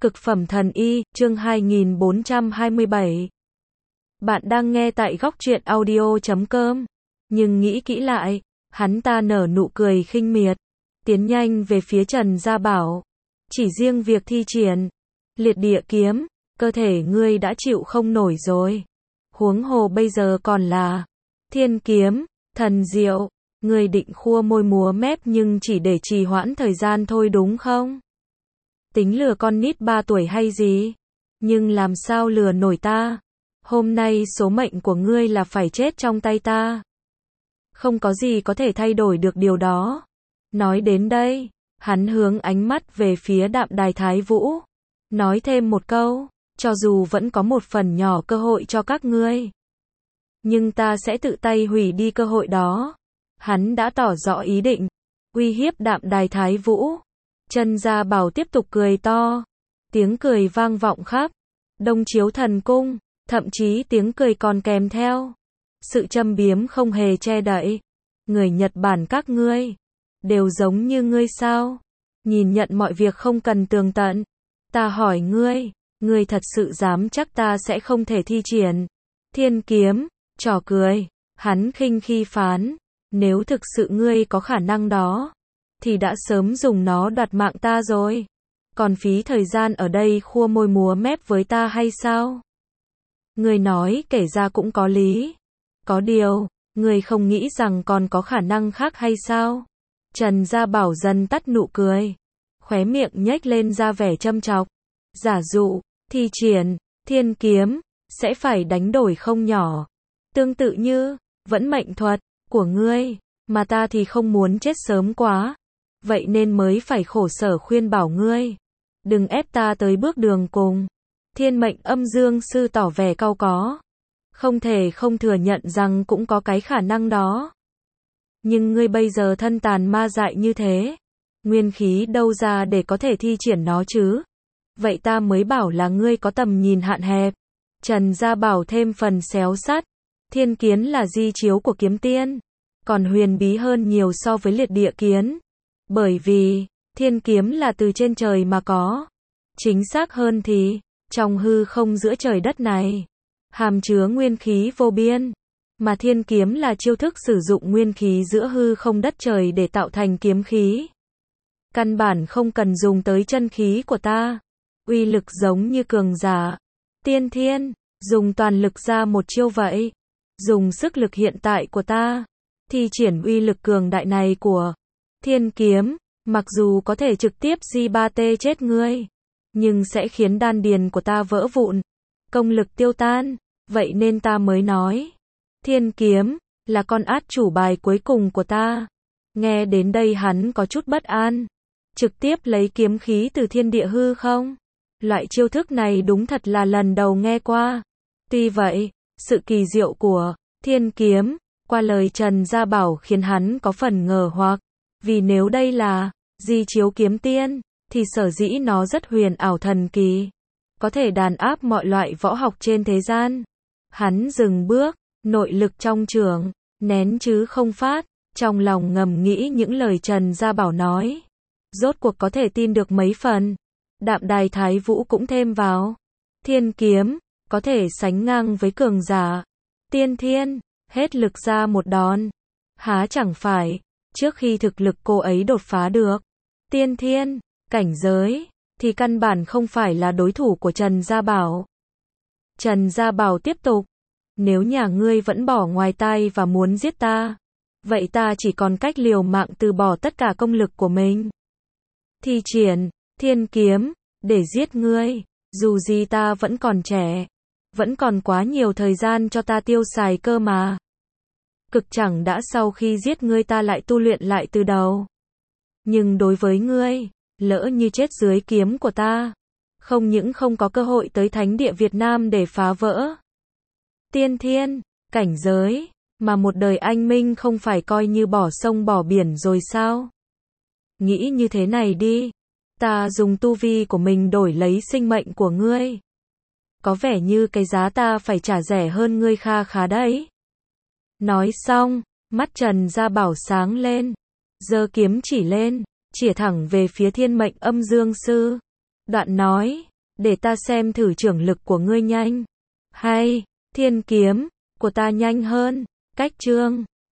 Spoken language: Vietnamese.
Cực phẩm thần y, chương 2427. Bạn đang nghe tại góc truyện audio.com. Nhưng nghĩ kỹ lại, hắn ta nở nụ cười khinh miệt, tiến nhanh về phía Trần Gia Bảo. Chỉ riêng việc thi triển liệt địa kiếm, cơ thể ngươi đã chịu không nổi rồi. Huống hồ bây giờ còn là thiên kiếm, thần diệu. Ngươi định khua môi múa mép nhưng chỉ để trì hoãn thời gian thôi đúng không? Tính lừa con nít 3 tuổi hay gì? Nhưng làm sao lừa nổi ta? Hôm nay số mệnh của ngươi là phải chết trong tay ta. Không có gì có thể thay đổi được điều đó. Nói đến đây, hắn hướng ánh mắt về phía Đạm Đài Thái Vũ. Nói thêm một câu, cho dù vẫn có một phần nhỏ cơ hội cho các ngươi, nhưng ta sẽ tự tay hủy đi cơ hội đó. Hắn đã tỏ rõ ý định uy hiếp Đạm Đài Thái Vũ. Trần Gia Bảo tiếp tục cười to, tiếng cười vang vọng khắp Đông Chiếu Thần Cung, thậm chí tiếng cười còn kèm theo sự châm biếm không hề che đậy. Người Nhật Bản các ngươi đều giống như ngươi sao? Nhìn nhận mọi việc không cần tường tận. Ta hỏi ngươi thật sự dám chắc ta sẽ không thể thi triển thiên kiếm? Trò cười, hắn khinh khi phán, nếu thực sự ngươi có khả năng đó, thì đã sớm dùng nó đoạt mạng ta rồi. Còn phí thời gian ở đây khua môi múa mép với ta hay sao? Ngươi nói kể ra cũng có lý. Có điều, ngươi không nghĩ rằng còn có khả năng khác hay sao? Trần Gia Bảo dần tắt nụ cười, khóe miệng nhếch lên ra vẻ châm chọc. Giả dụ, thi triển thiên kiếm, sẽ phải đánh đổi không nhỏ. Tương tự như vẫn mệnh thuật của ngươi, mà ta thì không muốn chết sớm quá. Vậy nên mới phải khổ sở khuyên bảo ngươi, đừng ép ta tới bước đường cùng. Thiên Mệnh Âm Dương Sư tỏ vẻ cau có, không thể không thừa nhận rằng cũng có cái khả năng đó. Nhưng ngươi bây giờ thân tàn ma dại như thế, nguyên khí đâu ra để có thể thi triển nó chứ? Vậy ta mới bảo là ngươi có tầm nhìn hạn hẹp. Trần Gia Bảo thêm phần xéo sắt, thiên kiến là di chiếu của kiếm tiên, còn huyền bí hơn nhiều so với liệt địa kiếm. Bởi vì, thiên kiếm là từ trên trời mà có. Chính xác hơn thì, trong hư không giữa trời đất này, hàm chứa nguyên khí vô biên. Mà thiên kiếm là chiêu thức sử dụng nguyên khí giữa hư không đất trời để tạo thành kiếm khí. Căn bản không cần dùng tới chân khí của ta. Uy lực giống như cường giả tiên thiên, dùng toàn lực ra một chiêu vậy. Dùng sức lực hiện tại của ta, thi triển uy lực cường đại này của thiên kiếm, mặc dù có thể trực tiếp G3T chết ngươi, nhưng sẽ khiến đan điền của ta vỡ vụn, công lực tiêu tan. Vậy nên ta mới nói, thiên kiếm là con át chủ bài cuối cùng của ta. Nghe đến đây hắn có chút bất an. Trực tiếp lấy kiếm khí từ thiên địa hư không? Loại chiêu thức này đúng thật là lần đầu nghe qua. Tuy vậy, sự kỳ diệu của thiên kiếm, qua lời Trần Gia Bảo khiến hắn có phần ngờ hoặc. Vì nếu đây là di chiếu kiếm tiên, thì sở dĩ nó rất huyền ảo thần kỳ, có thể đàn áp mọi loại võ học trên thế gian. Hắn dừng bước, nội lực trong chưởng nén chứ không phát, trong lòng ngầm nghĩ những lời Trần Gia Bảo nói. Rốt cuộc có thể tin được mấy phần. Đạm Đài Thái Vũ cũng thêm vào, thiên kiếm có thể sánh ngang với cường giả tiên thiên, hết lực ra một đòn. Há chẳng phải, trước khi thực lực cô ấy đột phá được tiên thiên cảnh giới, thì căn bản không phải là đối thủ của Trần Gia Bảo. Trần Gia Bảo tiếp tục, nếu nhà ngươi vẫn bỏ ngoài tai và muốn giết ta, vậy ta chỉ còn cách liều mạng từ bỏ tất cả công lực của mình, thi triển thiên kiếm để giết ngươi. Dù gì ta vẫn còn trẻ, vẫn còn quá nhiều thời gian cho ta tiêu xài cơ mà. Cực chẳng đã sau khi giết ngươi ta lại tu luyện lại từ đầu. Nhưng đối với ngươi, lỡ như chết dưới kiếm của ta, không những không có cơ hội tới thánh địa Việt Nam để phá vỡ tiên thiên cảnh giới, mà một đời anh minh không phải coi như bỏ sông bỏ biển rồi sao? Nghĩ như thế này đi, ta dùng tu vi của mình đổi lấy sinh mệnh của ngươi, có vẻ như cái giá ta phải trả rẻ hơn ngươi kha khá đấy. Nói xong, mắt Trần Gia Bảo sáng lên, giơ kiếm chỉ lên, chĩa thẳng về phía Thiên Mệnh Âm Dương Sư. Đoạn nói, Để ta xem thử trưởng lực của ngươi nhanh. Hay, thiên kiếm của ta nhanh hơn. Cách chương